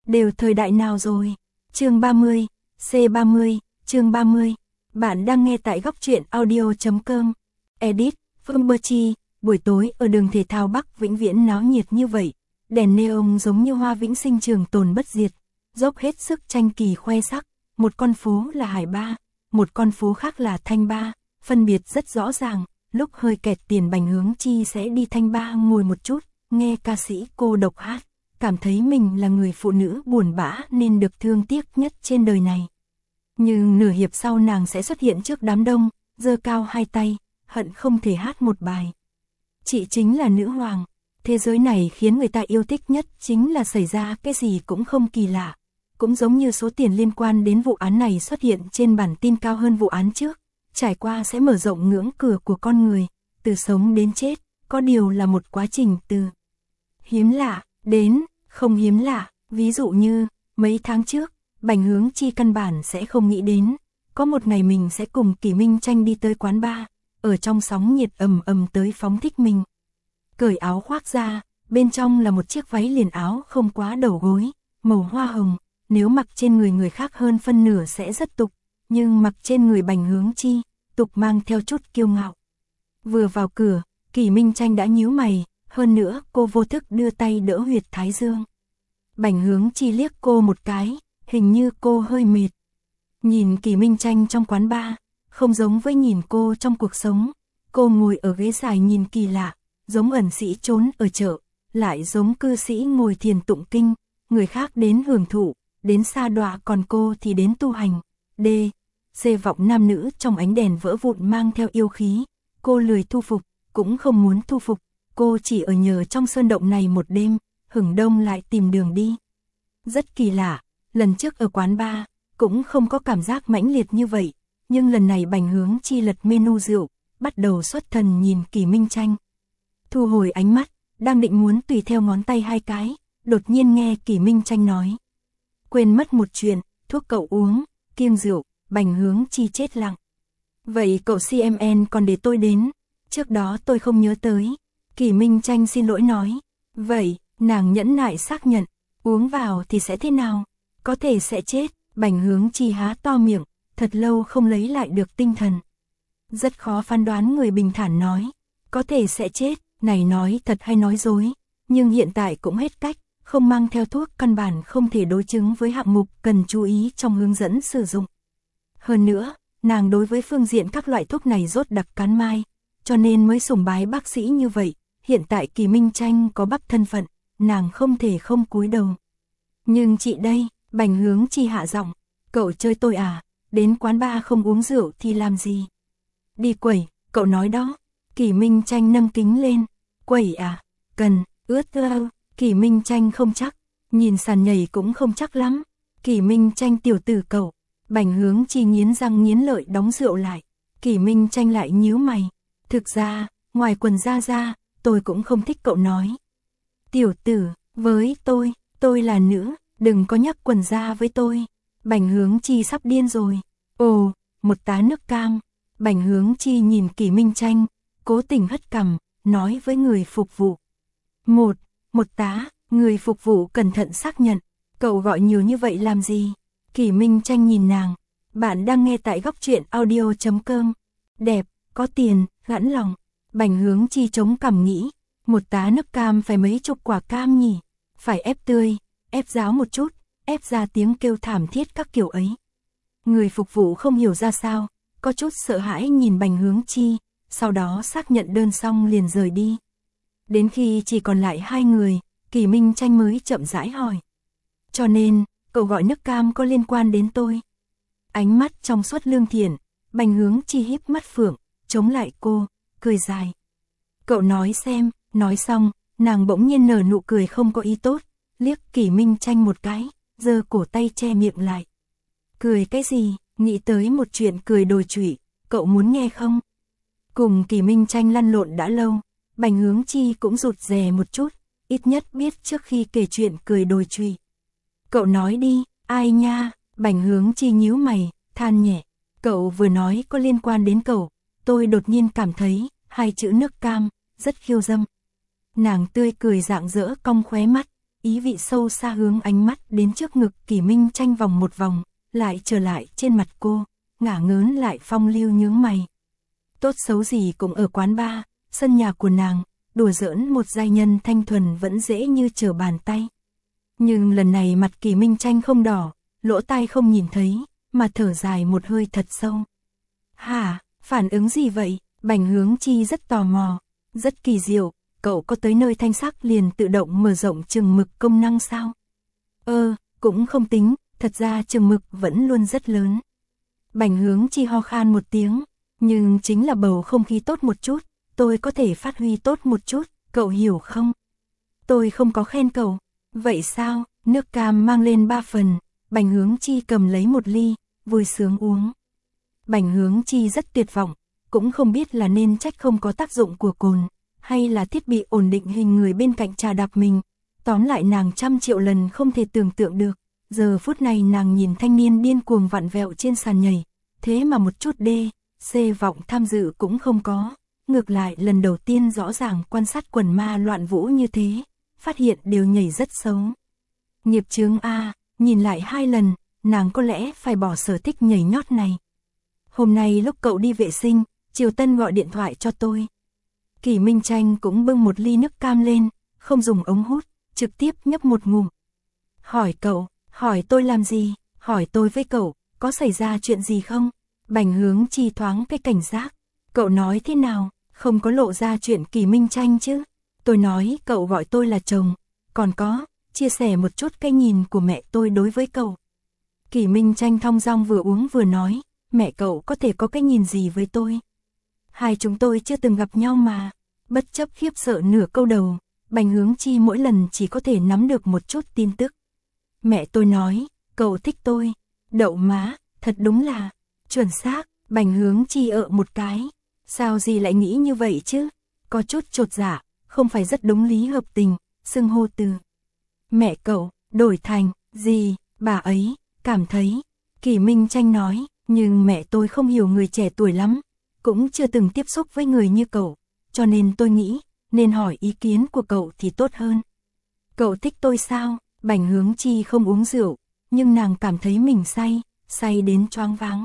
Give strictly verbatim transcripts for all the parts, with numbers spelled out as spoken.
đều thời đại nào rồi? Chương ba mươi, C ba mươi, chương ba mươi. Bạn đang nghe tại góc truyện audio chấm com. Edit, Phương Bơ Chi, buổi tối ở đường thể thao Bắc Vĩnh Viễn náo nhiệt như vậy, đèn neon giống như hoa vĩnh sinh trường tồn bất diệt, dốc hết sức tranh kỳ khoe sắc, một con phố là Hải Ba, một con phố khác là Thanh Ba, phân biệt rất rõ ràng, lúc hơi kẹt tiền Bành Hướng Chi sẽ đi Thanh Ba ngồi một chút, nghe ca sĩ cô độc hát, cảm thấy mình là người phụ nữ buồn bã nên được thương tiếc nhất trên đời này. Nhưng nửa hiệp sau nàng sẽ xuất hiện trước đám đông, giơ cao hai tay, hận không thể hát một bài. Chị chính là nữ hoàng, thế giới này khiến người ta yêu thích nhất chính là xảy ra cái gì cũng không kỳ lạ. Cũng giống như số tiền liên quan đến vụ án này xuất hiện trên bản tin cao hơn vụ án trước, trải qua sẽ mở rộng ngưỡng cửa của con người, từ sống đến chết, có điều là một quá trình từ hiếm lạ đến không hiếm lạ, ví dụ như mấy tháng trước, Bành Hướng Chi căn bản sẽ không nghĩ đến, có một ngày mình sẽ cùng Kỷ Minh Tranh đi tới quán bar, ở trong sóng nhiệt ầm ầm tới phóng thích mình. Cởi áo khoác ra, bên trong là một chiếc váy liền áo không quá đầu gối, màu hoa hồng, nếu mặc trên người người khác hơn phân nửa sẽ rất tục, nhưng mặc trên người Bành Hướng Chi, tục mang theo chút kiêu ngạo. Vừa vào cửa, Kỷ Minh Tranh đã nhíu mày, hơn nữa cô vô thức đưa tay đỡ huyệt thái dương. Bành Hướng Chi liếc cô một cái, hình như cô hơi mệt. Nhìn Kỷ Minh Tranh trong quán bar, không giống với nhìn cô trong cuộc sống. Cô ngồi ở ghế dài nhìn kỳ lạ, giống ẩn sĩ trốn ở chợ, lại giống cư sĩ ngồi thiền tụng kinh, người khác đến hưởng thụ, đến sa đọa còn cô thì đến tu hành. D. C vọng nam nữ trong ánh đèn vỡ vụn mang theo yêu khí, cô lười thu phục, cũng không muốn thu phục, cô chỉ ở nhờ trong sơn động này một đêm, hửng đông lại tìm đường đi. Rất kỳ lạ, lần trước ở quán bar, cũng không có cảm giác mãnh liệt như vậy, nhưng lần này Bành Hướng Chi lật menu rượu, bắt đầu xuất thần nhìn Kỷ Minh Tranh. Thu hồi ánh mắt, đang định muốn tùy theo ngón tay hai cái, đột nhiên nghe Kỷ Minh Tranh nói. Quên mất một chuyện, thuốc cậu uống, kiêng rượu, Bành Hướng Chi chết lặng. Vậy cậu xê em en còn để tôi đến, trước đó tôi không nhớ tới. Kỷ Minh Tranh xin lỗi nói. Vậy, nàng nhẫn nại xác nhận, uống vào thì sẽ thế nào? Có thể sẽ chết. Bành Hướng Chi há to miệng, thật lâu không lấy lại được tinh thần. Rất khó phán đoán, người bình thản nói. Có thể sẽ chết, này nói thật hay nói dối. Nhưng hiện tại cũng hết cách, không mang theo thuốc căn bản không thể đối chứng với hạng mục cần chú ý trong hướng dẫn sử dụng. Hơn nữa, nàng đối với phương diện các loại thuốc này rốt đặc cán mai, cho nên mới sùng bái bác sĩ như vậy. Hiện tại Kỷ Minh Tranh có bắp thân phận, nàng không thể không cúi đầu. Nhưng chị đây, Bành Hướng Chi hạ giọng, cậu chơi tôi à, đến quán bar không uống rượu thì làm gì? Đi quẩy, cậu nói đó. Kỷ Minh Tranh nâng kính lên, quẩy à, cần, ướt ơ. Kỷ Minh Tranh không chắc, nhìn sàn nhảy cũng không chắc lắm. Kỷ Minh Tranh tiểu tử cậu. Bành Hướng Chi nghiến răng nghiến lợi đóng rượu lại. Kỷ Minh Tranh lại nhíu mày. Thực ra, ngoài quần ra ra, tôi cũng không thích cậu nói. Tiểu tử, với tôi, tôi là nữ, đừng có nhắc quần ra với tôi. Bành Hướng Chi sắp điên rồi. Ồ, một tá nước cam. Bành Hướng Chi nhìn Kỷ Minh Tranh, cố tình hất cằm, nói với người phục vụ. Một, một tá, người phục vụ cẩn thận xác nhận. Cậu gọi nhiều như vậy làm gì? Kỷ Minh Tranh nhìn nàng. Bạn đang nghe tại góc truyện audio chấm com. Đẹp, có tiền, gãn lòng. Bành Hướng Chi chống cằm nghĩ. Một tá nước cam phải mấy chục quả cam nhỉ? Phải ép tươi, ép ráo một chút, ép ra tiếng kêu thảm thiết các kiểu ấy. Người phục vụ không hiểu ra sao, có chút sợ hãi nhìn Bành Hướng Chi, sau đó xác nhận đơn xong liền rời đi. Đến khi chỉ còn lại hai người, Kỷ Minh Tranh mới chậm rãi hỏi. Cho nên, cậu gọi nước cam có liên quan đến tôi? Ánh mắt trong suốt lương thiện, Bành Hướng Chi híp mắt phượng, chống lại cô, cười dài. Cậu nói xem, nói xong, nàng bỗng nhiên nở nụ cười không có ý tốt, liếc Kỷ Minh Tranh một cái, giơ cổ tay che miệng lại. Cười cái gì, nghĩ tới một chuyện cười đồi trụy, cậu muốn nghe không? Cùng Kỷ Minh Tranh lăn lộn đã lâu, Bành Hướng Chi cũng rụt rè một chút, ít nhất biết trước khi kể chuyện cười đồi trụy. Cậu nói đi, ai nha? Bành Hướng Chi nhíu mày, than nhẹ. Cậu vừa nói có liên quan đến cậu, tôi đột nhiên cảm thấy, hai chữ nước cam, rất khiêu dâm. Nàng tươi cười rạng rỡ cong khóe mắt, ý vị sâu xa hướng ánh mắt đến trước ngực Kỷ Minh Tranh vòng một vòng, lại trở lại trên mặt cô, ngả ngớn lại phong lưu nhướng mày. Tốt xấu gì cũng ở quán bar, sân nhà của nàng, đùa giỡn một giai nhân thanh thuần vẫn dễ như trở bàn tay. Nhưng lần này mặt Kỷ Minh Tranh không đỏ, lỗ tai không nhìn thấy, mà thở dài một hơi thật sâu. Hả, phản ứng gì vậy? Bành Hướng Chi rất tò mò, rất kỳ diệu, cậu có tới nơi thanh sắc liền tự động mở rộng chừng mực công năng sao? Ơ, cũng không tính, thật ra chừng mực vẫn luôn rất lớn. Bành Hướng Chi ho khan một tiếng, nhưng chính là bầu không khí tốt một chút, tôi có thể phát huy tốt một chút, cậu hiểu không? Tôi không có khen cậu. Vậy sao? Nước cam mang lên ba phần, Bành Hướng Chi cầm lấy một ly, vui sướng uống. Bành Hướng Chi rất tuyệt vọng, cũng không biết là nên trách không có tác dụng của cồn, hay là thiết bị ổn định hình người bên cạnh trà đạp mình. Tóm lại nàng trăm triệu lần không thể tưởng tượng được, giờ phút này nàng nhìn thanh niên điên cuồng vặn vẹo trên sàn nhảy, thế mà một chút đê, xê vọng tham dự cũng không có. Ngược lại lần đầu tiên rõ ràng quan sát quần ma loạn vũ như thế, phát hiện đều nhảy rất xấu. Nghiệp chướng A, nhìn lại hai lần, nàng có lẽ phải bỏ sở thích nhảy nhót này. Hôm nay lúc cậu đi vệ sinh, Triều Tân gọi điện thoại cho tôi. Kỷ Minh Tranh cũng bưng một ly nước cam lên, không dùng ống hút, trực tiếp nhấp một ngụm. Hỏi cậu, hỏi tôi làm gì, hỏi tôi với cậu, có xảy ra chuyện gì không? Bành Hướng Chi thoáng cái cảnh giác. Cậu nói thế nào, không có lộ ra chuyện Kỷ Minh Tranh chứ? Tôi nói cậu gọi tôi là chồng, còn có, chia sẻ một chút cái nhìn của mẹ tôi đối với cậu. Kỷ Minh Tranh thong dong vừa uống vừa nói, mẹ cậu có thể có cái nhìn gì với tôi? Hai chúng tôi chưa từng gặp nhau mà. Bất chấp khiếp sợ nửa câu đầu, Bành Hướng Chi mỗi lần chỉ có thể nắm được một chút tin tức. Mẹ tôi nói, cậu thích tôi. Đậu má, thật đúng là, chuẩn xác. Bành Hướng Chi ợ một cái. Sao gì lại nghĩ như vậy chứ? Có chút chột dạ, không phải rất đúng lý hợp tình, xưng hô từ mẹ cậu, đổi thành, gì, bà ấy, cảm thấy. Kỷ Minh Tranh nói, nhưng mẹ tôi không hiểu người trẻ tuổi lắm, cũng chưa từng tiếp xúc với người như cậu, cho nên tôi nghĩ, nên hỏi ý kiến của cậu thì tốt hơn. Cậu thích tôi sao? Bành Hướng Chi không uống rượu, nhưng nàng cảm thấy mình say, say đến choáng váng.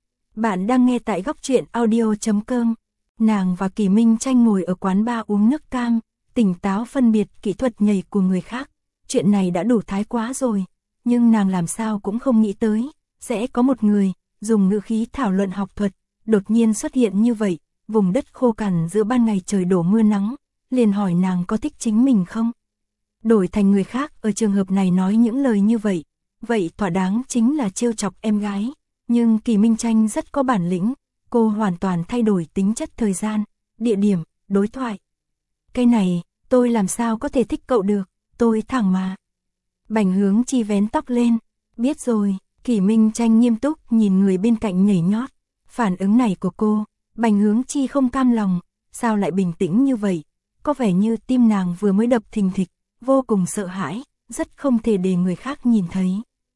Bạn đang nghe tại góc truyện audio chấm com. Nàng và Kỷ Minh Tranh ngồi ở quán bar uống nước cam, tỉnh táo phân biệt kỹ thuật nhảy của người khác. Chuyện này đã đủ thái quá rồi, nhưng nàng làm sao cũng không nghĩ tới, sẽ có một người, dùng ngữ khí thảo luận học thuật, đột nhiên xuất hiện như vậy, vùng đất khô cằn giữa ban ngày trời đổ mưa nắng, liền hỏi nàng có thích chính mình không? Đổi thành người khác ở trường hợp này nói những lời như vậy, vậy thỏa đáng chính là trêu chọc em gái, nhưng Kỷ Minh Tranh rất có bản lĩnh, cô hoàn toàn thay đổi tính chất thời gian, địa điểm, đối thoại. Cái này, tôi làm sao có thể thích cậu được, tôi thẳng mà. Bành Hướng Chi vén tóc lên, biết rồi. Kỷ Minh Tranh nghiêm túc nhìn người bên cạnh nhảy nhót. Phản ứng này của cô, Bành Hướng Chi không cam lòng, sao lại bình tĩnh như vậy? Có vẻ như tim nàng vừa mới đập thình thịch, vô cùng sợ hãi, rất không thể để người khác nhìn thấy.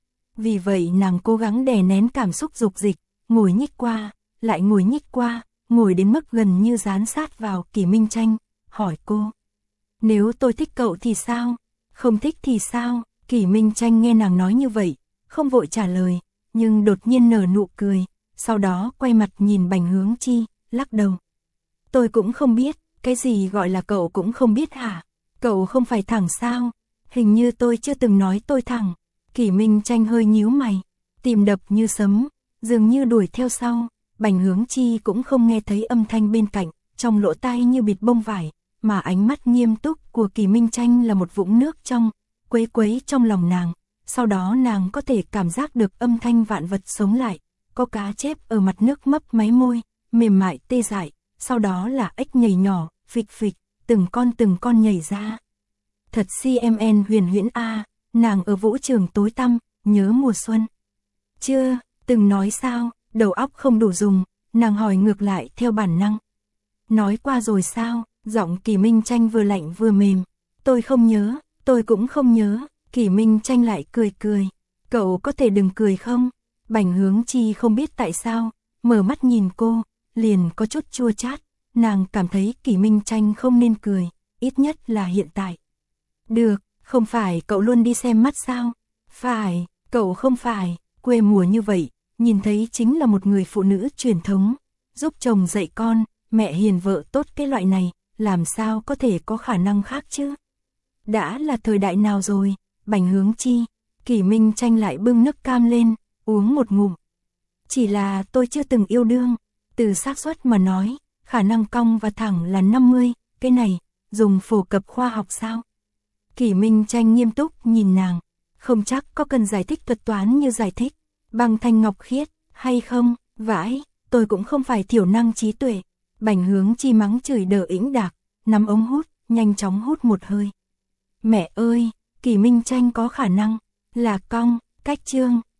Vì vậy nàng cố gắng đè nén cảm xúc dục dịch, ngồi nhích qua, lại ngồi nhích qua, ngồi đến mức gần như dán sát vào Kỷ Minh Tranh, hỏi cô. Nếu tôi thích cậu thì sao? Không thích thì sao? Kỷ Minh Tranh nghe nàng nói như vậy, không vội trả lời, nhưng đột nhiên nở nụ cười, sau đó quay mặt nhìn Bành Hướng Chi, lắc đầu. Tôi cũng không biết, cái gì gọi là cậu cũng không biết hả? Cậu không phải thẳng sao? Hình như tôi chưa từng nói tôi thẳng. Kỷ Minh Tranh hơi nhíu mày, tim đập như sấm, dường như đuổi theo sau. Bành Hướng Chi cũng không nghe thấy âm thanh bên cạnh, trong lỗ tai như bịt bông vải, mà ánh mắt nghiêm túc của Kỷ Minh Tranh là một vũng nước trong, quấy quấy trong lòng nàng. Sau đó nàng có thể cảm giác được âm thanh vạn vật sống lại, có cá chép ở mặt nước mấp máy môi, mềm mại tê dại, sau đó là ếch nhảy nhỏ, phịch phịch, từng con từng con nhảy ra. Thật xê em en huyền huyễn a, nàng ở vũ trường tối tăm, nhớ mùa xuân. Chưa, từng nói sao, đầu óc không đủ dùng, nàng hỏi ngược lại theo bản năng. Nói qua rồi sao, giọng Kỷ Minh Tranh vừa lạnh vừa mềm. Tôi không nhớ, tôi cũng không nhớ. Kỷ Minh Tranh lại cười cười. Cậu có thể đừng cười không? Bành Hướng Chi không biết tại sao, mở mắt nhìn cô, liền có chút chua chát. Nàng cảm thấy Kỷ Minh Tranh không nên cười, ít nhất là hiện tại. Được, Không phải cậu luôn đi xem mắt sao? Phải, cậu không phải, quê mùa như vậy, nhìn thấy chính là một người phụ nữ truyền thống, giúp chồng dạy con, mẹ hiền vợ tốt cái loại này, làm sao có thể có khả năng khác chứ? Đã là thời đại nào rồi, Bành Hướng Chi, Kỷ Minh Tranh lại bưng nước cam lên, uống một ngụm. Chỉ là tôi chưa từng yêu đương, từ xác suất mà nói, khả năng cong và thẳng là năm mươi, cái này, dùng phổ cập khoa học sao? Kỷ Minh Tranh nghiêm túc nhìn nàng, không chắc có cần giải thích thuật toán như giải thích, bằng thanh ngọc khiết, hay không, vãi, tôi cũng không phải thiểu năng trí tuệ. Bành Hướng Chi mắng chửi đờ ĩnh đạc, nắm ống hút, nhanh chóng hút một hơi. Mẹ ơi, Kỷ Minh Tranh có khả năng, là cong, cách chương,